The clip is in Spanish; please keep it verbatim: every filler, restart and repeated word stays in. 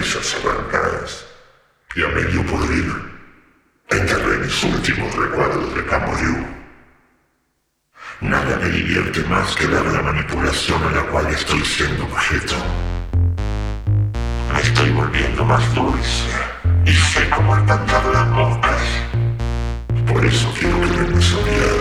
cenizas arrancadas y a medio podrir, enterré mis últimos recuerdos de Camoriú. Nada me divierte más que ver la manipulación a la cual estoy siendo objeto. Me estoy volviendo más dulce y sé cómo encantar las moscas. Por eso quiero que me des a mirar.